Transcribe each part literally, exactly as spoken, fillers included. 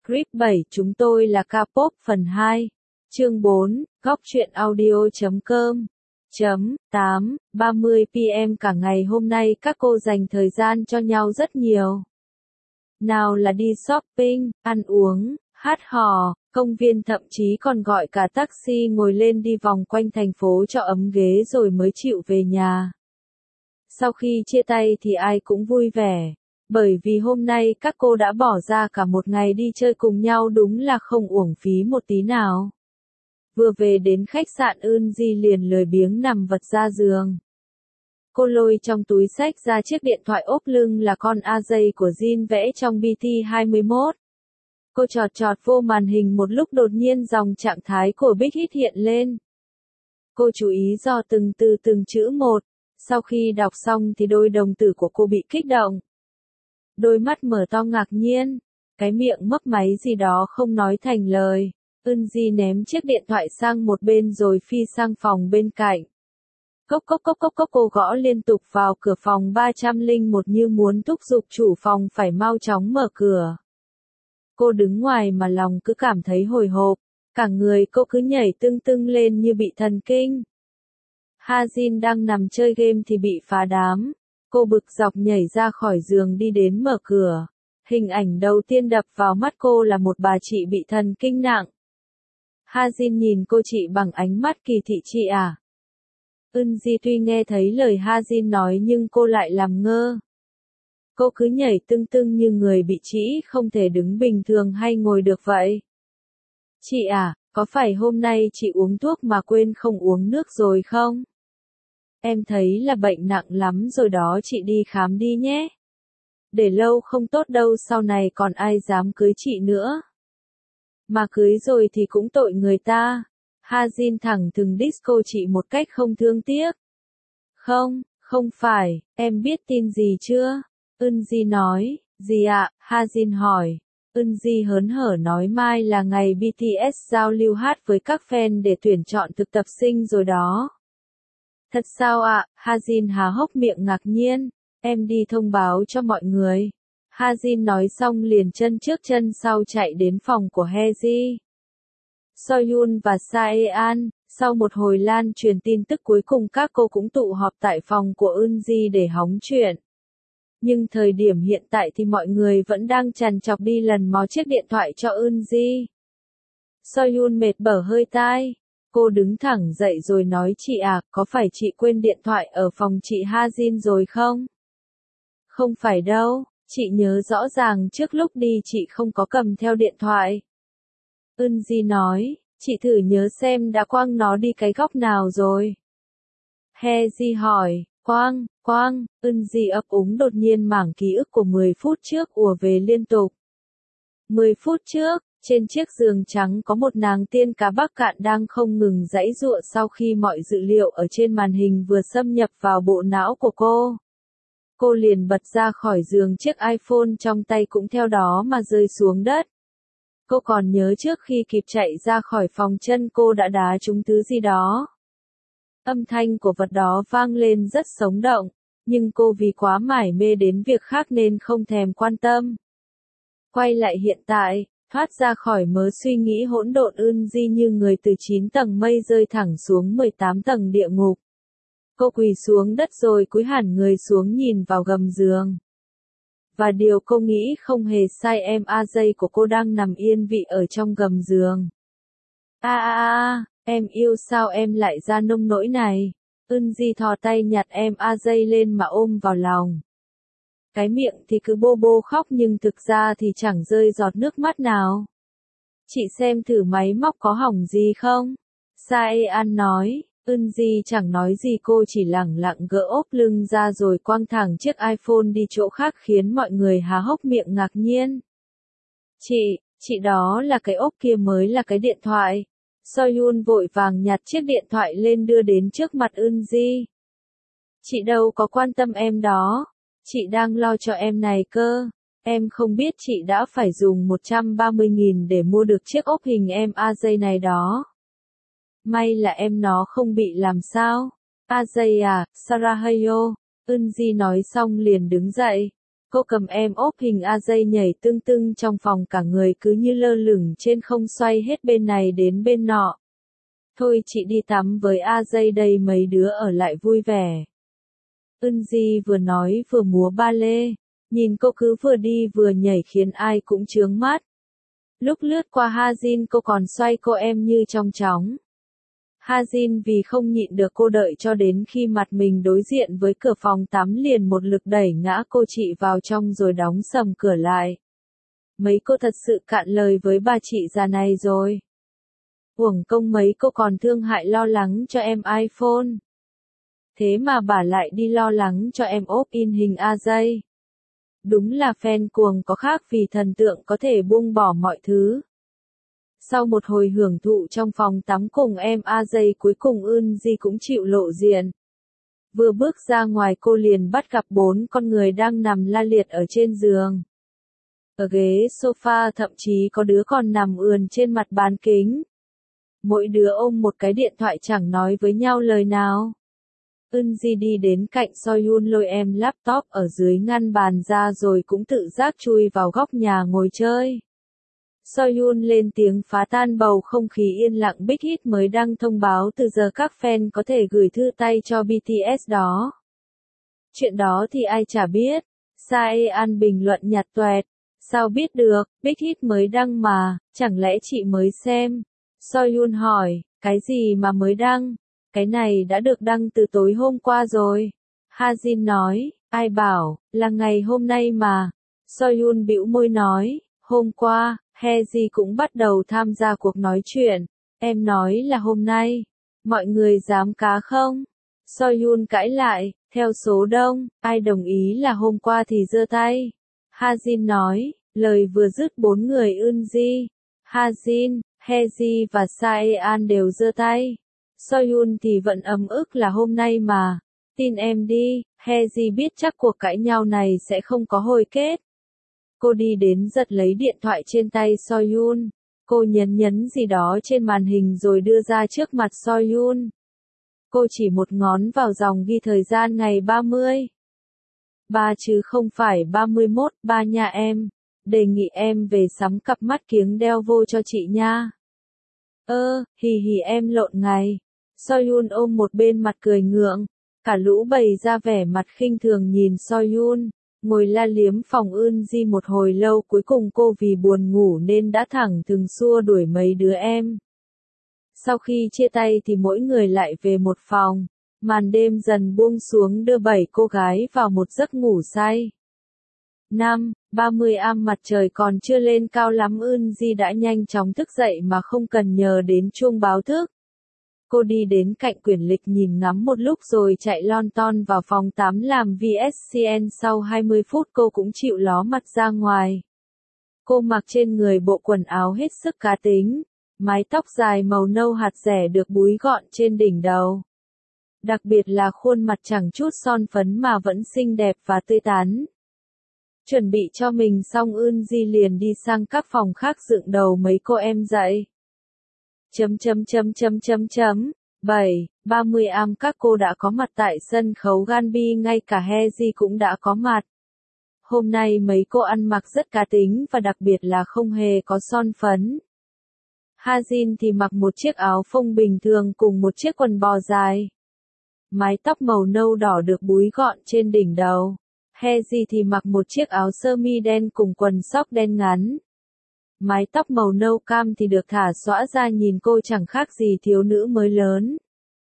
Clip bảy chúng tôi là K-pop phần hai. Chương bốn, góc truyện audio chấm com. Chấm, tám, ba mươi p m cả ngày hôm nay các cô dành thời gian cho nhau rất nhiều. Nào là đi shopping, ăn uống, hát hò, công viên thậm chí còn gọi cả taxi ngồi lên đi vòng quanh thành phố cho ấm ghế rồi mới chịu về nhà. Sau khi chia tay thì ai cũng vui vẻ, bởi vì hôm nay các cô đã bỏ ra cả một ngày đi chơi cùng nhau, đúng là không uổng phí một tí nào. Vừa về đến khách sạn Eunji liền lười biếng nằm vật ra giường. Cô lôi trong túi xách ra chiếc điện thoại ốp lưng là con a gi của Jin vẽ trong B T hai mươi mốt. Cô chọt chọt vô màn hình một lúc, đột nhiên dòng trạng thái của Big Hit hiện lên. Cô chú ý dò từng từ từng chữ một, sau khi đọc xong thì đôi đồng tử của cô bị kích động. Đôi mắt mở to ngạc nhiên, cái miệng mấp máy gì đó không nói thành lời. Eunji ném chiếc điện thoại sang một bên rồi phi sang phòng bên cạnh. Cốc cốc cốc cốc cốc, cô gõ liên tục vào cửa phòng ba trăm lẻ một như muốn thúc giục chủ phòng phải mau chóng mở cửa. Cô đứng ngoài mà lòng cứ cảm thấy hồi hộp, cả người cô cứ nhảy tưng tưng lên như bị thần kinh. Ha-jin đang nằm chơi game thì bị phá đám. Cô bực dọc nhảy ra khỏi giường đi đến mở cửa. Hình ảnh đầu tiên đập vào mắt cô là một bà chị bị thần kinh nặng. Ha-jin nhìn cô chị bằng ánh mắt kỳ thị. Chị à? Eunji tuy nghe thấy lời Ha-jin nói nhưng cô lại làm ngơ. Cô cứ nhảy tưng tưng như người bị trĩ, không thể đứng bình thường hay ngồi được vậy. Chị à, có phải hôm nay chị uống thuốc mà quên không uống nước rồi không? Em thấy là bệnh nặng lắm rồi đó, chị đi khám đi nhé. Để lâu không tốt đâu, sau này còn ai dám cưới chị nữa. Mà cưới rồi thì cũng tội người ta. Ha-jin thẳng thừng disco chị một cách không thương tiếc. Không, không phải, em biết tin gì chưa? Eunji nói. Gì ạ? Ha-jin hỏi. Eunji hớn hở nói mai là ngày bê tê ét giao lưu hát với các fan để tuyển chọn thực tập sinh rồi đó. Thật sao ạ? Ha-jin há hốc miệng ngạc nhiên. Em đi thông báo cho mọi người. Ha-jin nói xong liền chân trước chân sau chạy đến phòng của Haeji, Soyun và Saean. Sau một hồi lan truyền tin tức cuối cùng các cô cũng tụ họp tại phòng của Eunji để hóng chuyện. Nhưng thời điểm hiện tại thì mọi người vẫn đang trằn trọc đi lần mò chiếc điện thoại cho Eunji. Soyun mệt bở hơi tai. Cô đứng thẳng dậy rồi nói, chị à, có phải chị quên điện thoại ở phòng chị Ha-jin rồi không? Không phải đâu, chị nhớ rõ ràng trước lúc đi chị không có cầm theo điện thoại. Eunji nói, chị thử nhớ xem đã quăng nó đi cái góc nào rồi. Haeji hỏi, quăng, quăng, Eunji ấp úng, đột nhiên mảng ký ức của mười phút trước ùa về liên tục. mười phút trước, trên chiếc giường trắng có một nàng tiên cá Bắc Cạn đang không ngừng giãy giụa sau khi mọi dữ liệu ở trên màn hình vừa xâm nhập vào bộ não của cô. Cô liền bật ra khỏi giường, chiếc iPhone trong tay cũng theo đó mà rơi xuống đất. Cô còn nhớ trước khi kịp chạy ra khỏi phòng chân cô đã đá trúng thứ gì đó. Âm thanh của vật đó vang lên rất sống động, nhưng cô vì quá mải mê đến việc khác nên không thèm quan tâm. Quay lại hiện tại, thoát ra khỏi mớ suy nghĩ hỗn độn, Eunji như người từ chín tầng mây rơi thẳng xuống mười tám tầng địa ngục. Cô quỳ xuống đất rồi cúi hẳn người xuống nhìn vào gầm giường. Và điều cô nghĩ không hề sai, em a gi của cô đang nằm yên vị ở trong gầm giường. A a a, em yêu sao em lại ra nông nỗi này. Eunji thò tay nhặt em a gi lên mà ôm vào lòng. Cái miệng thì cứ bô bô khóc nhưng thực ra thì chẳng rơi giọt nước mắt nào. Chị xem thử máy móc có hỏng gì không? Saean nói. Eunji chẳng nói gì, cô chỉ lẳng lặng gỡ ốp lưng ra rồi quăng thẳng chiếc iPhone đi chỗ khác khiến mọi người há hốc miệng ngạc nhiên. Chị, chị đó là cái ốp kia mới là cái điện thoại. Soyun vội vàng nhặt chiếc điện thoại lên đưa đến trước mặt Eunji. Chị đâu có quan tâm em đó. Chị đang lo cho em này cơ. Em không biết chị đã phải dùng một trăm ba mươi nghìn để mua được chiếc ốp hình em a gi này đó. May là em nó không bị làm sao. a gi à, Sarahayo. Eunji nói xong liền đứng dậy. Cô cầm em ốp hình a dây nhảy tưng tưng trong phòng, cả người cứ như lơ lửng trên không, xoay hết bên này đến bên nọ. Thôi chị đi tắm với a dây đây, mấy đứa ở lại vui vẻ. Eunji vừa nói vừa múa ba lê, nhìn cô cứ vừa đi vừa nhảy khiến ai cũng chướng mắt. Lúc lướt qua Hajin cô còn xoay cô em như trong chóng. Hajin vì không nhịn được cô đợi cho đến khi mặt mình đối diện với cửa phòng tắm liền một lực đẩy ngã cô chị vào trong rồi đóng sầm cửa lại. Mấy cô thật sự cạn lời với bà chị già này rồi. Uổng công mấy cô còn thương hại lo lắng cho em iPhone. Thế mà bà lại đi lo lắng cho em ốp in hình a dây. Đúng là fan cuồng có khác, vì thần tượng có thể buông bỏ mọi thứ. Sau một hồi hưởng thụ trong phòng tắm cùng em a dây, cuối cùng Eunji cũng chịu lộ diện. Vừa bước ra ngoài cô liền bắt gặp bốn con người đang nằm la liệt ở trên giường. Ở ghế sofa, thậm chí có đứa còn nằm ườn trên mặt bán kính. Mỗi đứa ôm một cái điện thoại chẳng nói với nhau lời nào. Eunji đi đến cạnh Soyun lôi em laptop ở dưới ngăn bàn ra rồi cũng tự giác chui vào góc nhà ngồi chơi. Soyun lên tiếng phá tan bầu không khí yên lặng. Big Hit mới đăng thông báo từ giờ các fan có thể gửi thư tay cho bê tê ét đó. Chuyện đó thì ai chả biết. Saean bình luận nhạt toẹt. Sao biết được, Big Hit mới đăng mà, chẳng lẽ chị mới xem? Soyun hỏi, cái gì mà mới đăng? Cái này đã được đăng từ tối hôm qua rồi. Hajin nói, ai bảo, là ngày hôm nay mà. Soyun bĩu môi nói, hôm qua, Hezi cũng bắt đầu tham gia cuộc nói chuyện. Em nói là hôm nay. Mọi người dám cá không? Soyun cãi lại, theo số đông, ai đồng ý là hôm qua thì giơ tay. Hajin nói, lời vừa dứt bốn người Eunji, Hajin, Hezi và Saean đều giơ tay. Soyun thì vẫn ấm ức là hôm nay mà. Tin em đi, Hezi biết chắc cuộc cãi nhau này sẽ không có hồi kết. Cô đi đến giật lấy điện thoại trên tay Soyun. Cô nhấn nhấn gì đó trên màn hình rồi đưa ra trước mặt Soyun. Cô chỉ một ngón vào dòng ghi thời gian ngày ba mươi. Ba chứ không phải ba mươi mốt, ba nha em. Đề nghị em về sắm cặp mắt kiếng đeo vô cho chị nha. Ơ, hì hì em lộn ngày. Soyun ôm một bên mặt cười ngượng. Cả lũ bày ra vẻ mặt khinh thường nhìn Soyun. Ngồi la liếm phòng Eunji một hồi lâu, cuối cùng cô vì buồn ngủ nên đã thẳng thừng xua đuổi mấy đứa em. Sau khi chia tay thì mỗi người lại về một phòng. Màn đêm dần buông xuống đưa bảy cô gái vào một giấc ngủ say. Năm, ba mươi am mặt trời còn chưa lên cao lắm, Eunji đã nhanh chóng thức dậy mà không cần nhờ đến chuông báo thức. Cô đi đến cạnh quyển lịch nhìn ngắm một lúc rồi chạy lon ton vào phòng tắm làm vê ét xê en. Sau hai mươi phút cô cũng chịu ló mặt ra ngoài. Cô mặc trên người bộ quần áo hết sức cá tính. Mái tóc dài màu nâu hạt rẻ được búi gọn trên đỉnh đầu. Đặc biệt là khuôn mặt chẳng chút son phấn mà vẫn xinh đẹp và tươi tắn. Chuẩn bị cho mình xong, Eunji liền đi sang các phòng khác dựng đầu mấy cô em dậy. Chấm chấm chấm chấm chấm chấm. bảy, ba mươi am các cô đã có mặt tại sân khấu Ganbi, ngay cả Hezi cũng đã có mặt. Hôm nay mấy cô ăn mặc rất cá tính và đặc biệt là không hề có son phấn. Hajin thì mặc một chiếc áo phông bình thường cùng một chiếc quần bò dài. Mái tóc màu nâu đỏ được búi gọn trên đỉnh đầu. Hezi thì mặc một chiếc áo sơ mi đen cùng quần sóc đen ngắn. Mái tóc màu nâu cam thì được thả xõa ra, nhìn cô chẳng khác gì thiếu nữ mới lớn.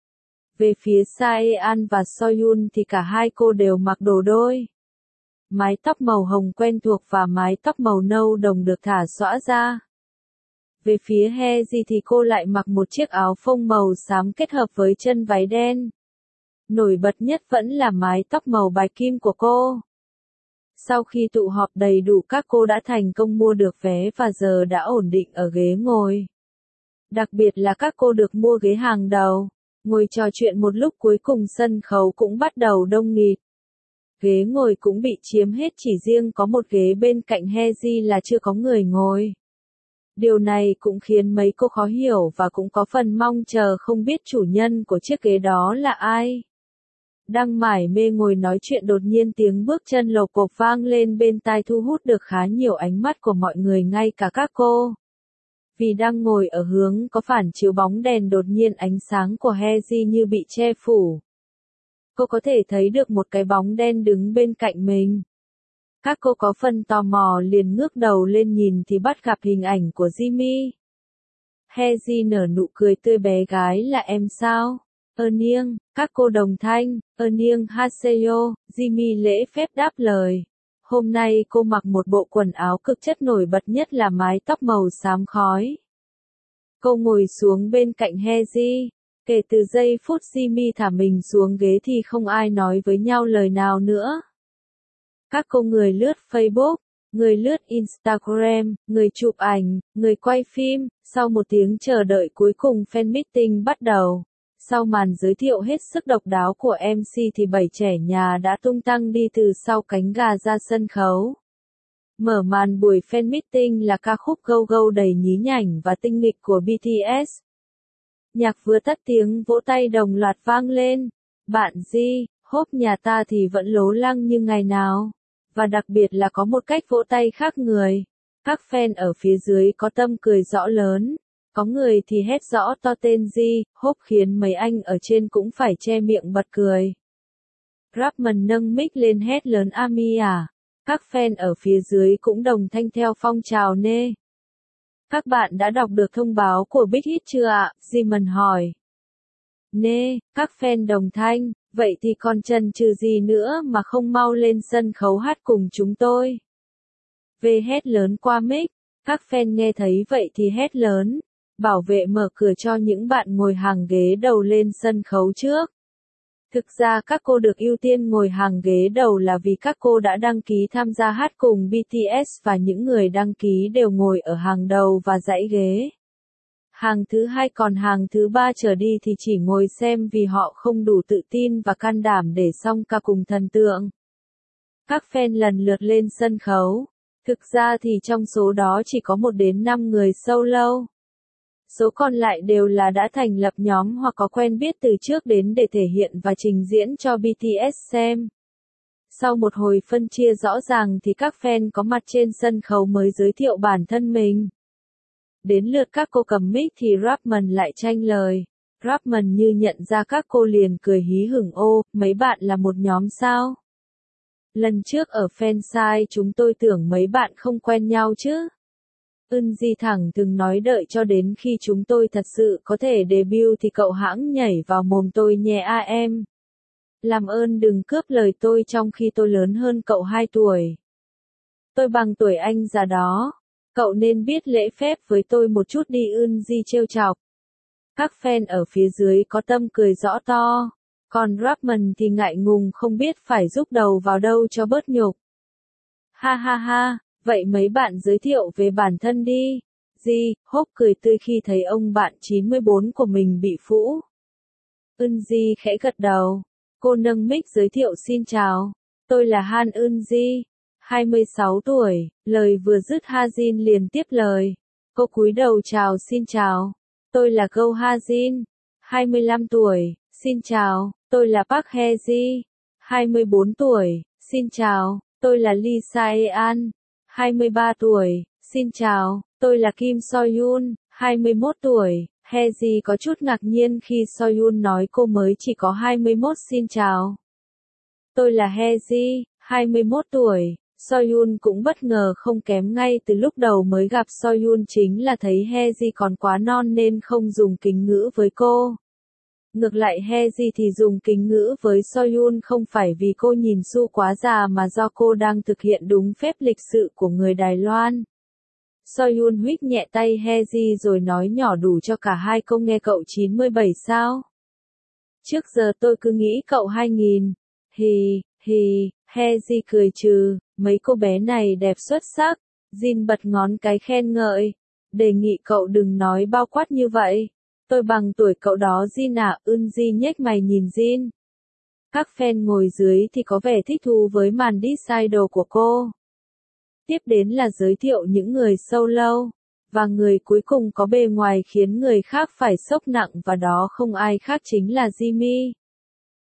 Về phía Saean và Soyun thì cả hai cô đều mặc đồ đôi. Mái tóc màu hồng quen thuộc và mái tóc màu nâu đồng được thả xõa ra. Về phía Hezi thì cô lại mặc một chiếc áo phông màu xám kết hợp với chân váy đen. Nổi bật nhất vẫn là mái tóc màu bạch kim của cô. Sau khi tụ họp đầy đủ, các cô đã thành công mua được vé và giờ đã ổn định ở ghế ngồi. Đặc biệt là các cô được mua ghế hàng đầu. Ngồi trò chuyện một lúc, cuối cùng sân khấu cũng bắt đầu đông nghịt. Ghế ngồi cũng bị chiếm hết, chỉ riêng có một ghế bên cạnh Hezi là chưa có người ngồi. Điều này cũng khiến mấy cô khó hiểu và cũng có phần mong chờ không biết chủ nhân của chiếc ghế đó là ai. Đang mải mê ngồi nói chuyện đột nhiên tiếng bước chân lộp cộp vang lên bên tai thu hút được khá nhiều ánh mắt của mọi người ngay cả các cô. Vì đang ngồi ở hướng có phản chiếu bóng đèn đột nhiên ánh sáng của Heji như bị che phủ. Cô có thể thấy được một cái bóng đen đứng bên cạnh mình. Các cô có phần tò mò liền ngước đầu lên nhìn thì bắt gặp hình ảnh của Jimmy. Heji nở nụ cười tươi bé gái là em sao? Ơn các cô đồng thanh, ơn haseyo, Jimmy lễ phép đáp lời. Hôm nay cô mặc một bộ quần áo cực chất nổi bật nhất là mái tóc màu xám khói. Cô ngồi xuống bên cạnh Heji. Kể từ giây phút Jimmy thả mình xuống ghế thì không ai nói với nhau lời nào nữa. Các cô người lướt Facebook, người lướt Instagram, người chụp ảnh, người quay phim, sau một tiếng chờ đợi cuối cùng fan meeting bắt đầu. Sau màn giới thiệu hết sức độc đáo của em xê thì bảy trẻ nhà đã tung tăng đi từ sau cánh gà ra sân khấu. Mở màn buổi fan meeting là ca khúc Go Go đầy nhí nhảnh và tinh nghịch của bê tê ét. Nhạc vừa tắt tiếng vỗ tay đồng loạt vang lên. Bạn Ji, Hope nhà ta thì vẫn lố lăng như ngày nào. Và đặc biệt là có một cách vỗ tay khác người. Các fan ở phía dưới có tâm cười rõ lớn. Có người thì hét rõ to tên Ji, Hope khiến mấy anh ở trên cũng phải che miệng bật cười. Rapman nâng mic lên hét lớn Ami à. Các fan ở phía dưới cũng đồng thanh theo phong trào nê. Các bạn đã đọc được thông báo của Big Hit chưa ạ? Jimon hỏi. Nê, các fan đồng thanh, vậy thì còn chần chừ gì nữa mà không mau lên sân khấu hát cùng chúng tôi. Về hét lớn qua mic, các fan nghe thấy vậy thì hét lớn. Bảo vệ mở cửa cho những bạn ngồi hàng ghế đầu lên sân khấu trước. Thực ra các cô được ưu tiên ngồi hàng ghế đầu là vì các cô đã đăng ký tham gia hát cùng bê tê ét và những người đăng ký đều ngồi ở hàng đầu và dãy ghế. Hàng thứ hai còn hàng thứ ba trở đi thì chỉ ngồi xem vì họ không đủ tự tin và can đảm để song ca cùng thần tượng. Các fan lần lượt lên sân khấu. Thực ra thì trong số đó chỉ có một đến năm người solo. Số còn lại đều là đã thành lập nhóm hoặc có quen biết từ trước đến để thể hiện và trình diễn cho bê tê ét xem. Sau một hồi phân chia rõ ràng thì các fan có mặt trên sân khấu mới giới thiệu bản thân mình. Đến lượt các cô cầm mic thì Rapman lại tranh lời. Rapman như nhận ra các cô liền cười hí hửng ô, mấy bạn là một nhóm sao? Lần trước ở fansite chúng tôi tưởng mấy bạn không quen nhau chứ. Eunji thẳng từng nói đợi cho đến khi chúng tôi thật sự có thể debut thì cậu hãng nhảy vào mồm tôi nhé a em. Làm ơn đừng cướp lời tôi trong khi tôi lớn hơn cậu hai tuổi. Tôi bằng tuổi anh già đó. Cậu nên biết lễ phép với tôi một chút đi Eunji trêu chọc. Các fan ở phía dưới có tâm cười rõ to. Còn Rapman thì ngại ngùng không biết phải rúc đầu vào đâu cho bớt nhục. Ha ha ha. Vậy mấy bạn giới thiệu về bản thân đi. Ji, Hope cười tươi khi thấy ông bạn chín mươi bốn của mình bị phũ. Eunji khẽ gật đầu. Cô nâng mic giới thiệu xin chào. Tôi là Han Eunji, hai mươi sáu tuổi. Lời vừa dứt Hajin liền tiếp lời. Cô cúi đầu chào xin chào. Tôi là Go Hajin, hai mươi lăm tuổi. Xin chào. Tôi là Park Hye-ji, hai mươi bốn tuổi. Xin chào. Tôi là Lee Sae-an, hai mươi ba tuổi. Xin chào, tôi là Kim So-yoon, hai mươi mốt tuổi. Hye-ji có chút ngạc nhiên khi So-yoon nói cô mới chỉ có hai mươi mốt. Xin chào. Tôi là Hye-ji, hai mươi mốt tuổi. So-yoon cũng bất ngờ không kém ngay từ lúc đầu mới gặp So-yoon chính là thấy Hye-ji còn quá non nên không dùng kính ngữ với cô. Ngược lại Hye-ji thì dùng kính ngữ với So-yoon không phải vì cô nhìn Su quá già mà do cô đang thực hiện đúng phép lịch sự của người Đài Loan. So-yoon huých nhẹ tay Hye-ji rồi nói nhỏ đủ cho cả hai câu nghe cậu chín mươi bảy sao? Trước giờ tôi cứ nghĩ cậu hai nghìn. Hì, hì, Hye-ji cười trừ, mấy cô bé này đẹp xuất sắc. Jin bật ngón cái khen ngợi. Đề nghị cậu đừng nói bao quát như vậy. Tôi bằng tuổi cậu đó Jin à, Eunji nhếch mày nhìn Jin. Các fan ngồi dưới thì có vẻ thích thú với màn diss idol của cô. Tiếp đến là giới thiệu những người solo. Và người cuối cùng có bề ngoài khiến người khác phải sốc nặng và đó không ai khác chính là Jimmy.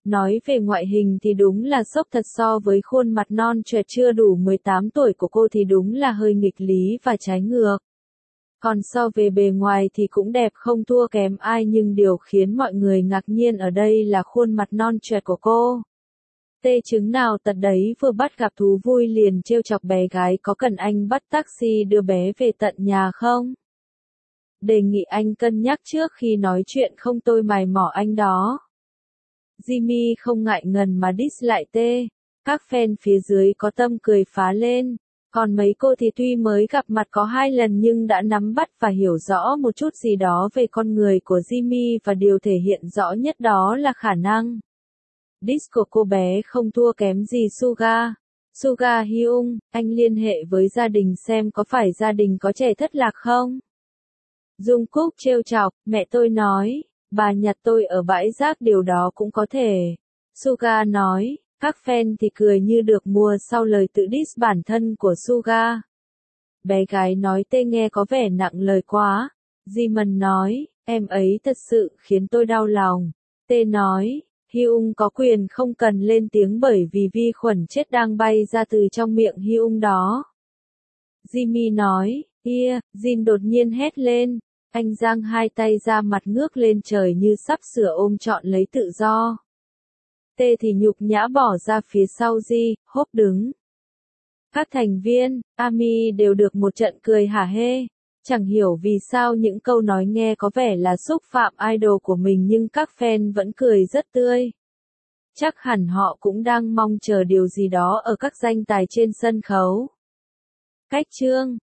Nói về ngoại hình thì đúng là sốc thật, so với khuôn mặt non trẻ chưa đủ mười tám tuổi của cô thì đúng là hơi nghịch lý và trái ngược. Còn so về bề ngoài thì cũng đẹp không thua kém ai, nhưng điều khiến mọi người ngạc nhiên ở đây là khuôn mặt non trẻ của cô. Tê chứng nào tật đấy, vừa bắt gặp thú vui liền trêu chọc bé gái, có cần anh bắt taxi đưa bé về tận nhà không? Đề nghị anh cân nhắc trước khi nói chuyện, không tôi mày mỏ anh đó. Jimmy không ngại ngần mà diss lại Tê. Các fan phía dưới có tâm cười phá lên. Còn mấy cô thì tuy mới gặp mặt có hai lần nhưng đã nắm bắt và hiểu rõ một chút gì đó về con người của Jimmy, và điều thể hiện rõ nhất đó là khả năng diss của cô bé không thua kém gì Suga. Suga Hyung, anh liên hệ với gia đình xem có phải gia đình có trẻ thất lạc không? Jungkook trêu chọc, mẹ tôi nói, bà nhặt tôi ở bãi rác, điều đó cũng có thể. Suga nói, các fan thì cười như được mùa sau lời tự diss bản thân của Suga. Bé gái nói Tê nghe có vẻ nặng lời quá. Jimin nói, em ấy thật sự khiến tôi đau lòng. Tê nói, Hyung có quyền không cần lên tiếng bởi vì vi khuẩn chết đang bay ra từ trong miệng Hyung đó. Jimmy nói, yeah, Jin đột nhiên hét lên. Anh giang hai tay ra, mặt ngước lên trời như sắp sửa ôm trọn lấy tự do. Tê thì nhục nhã bỏ ra phía sau Ji, Hope đứng. Các thành viên, Army đều được một trận cười hả hê. Chẳng hiểu vì sao những câu nói nghe có vẻ là xúc phạm idol của mình nhưng các fan vẫn cười rất tươi. Chắc hẳn họ cũng đang mong chờ điều gì đó ở các danh tài trên sân khấu. Cách chương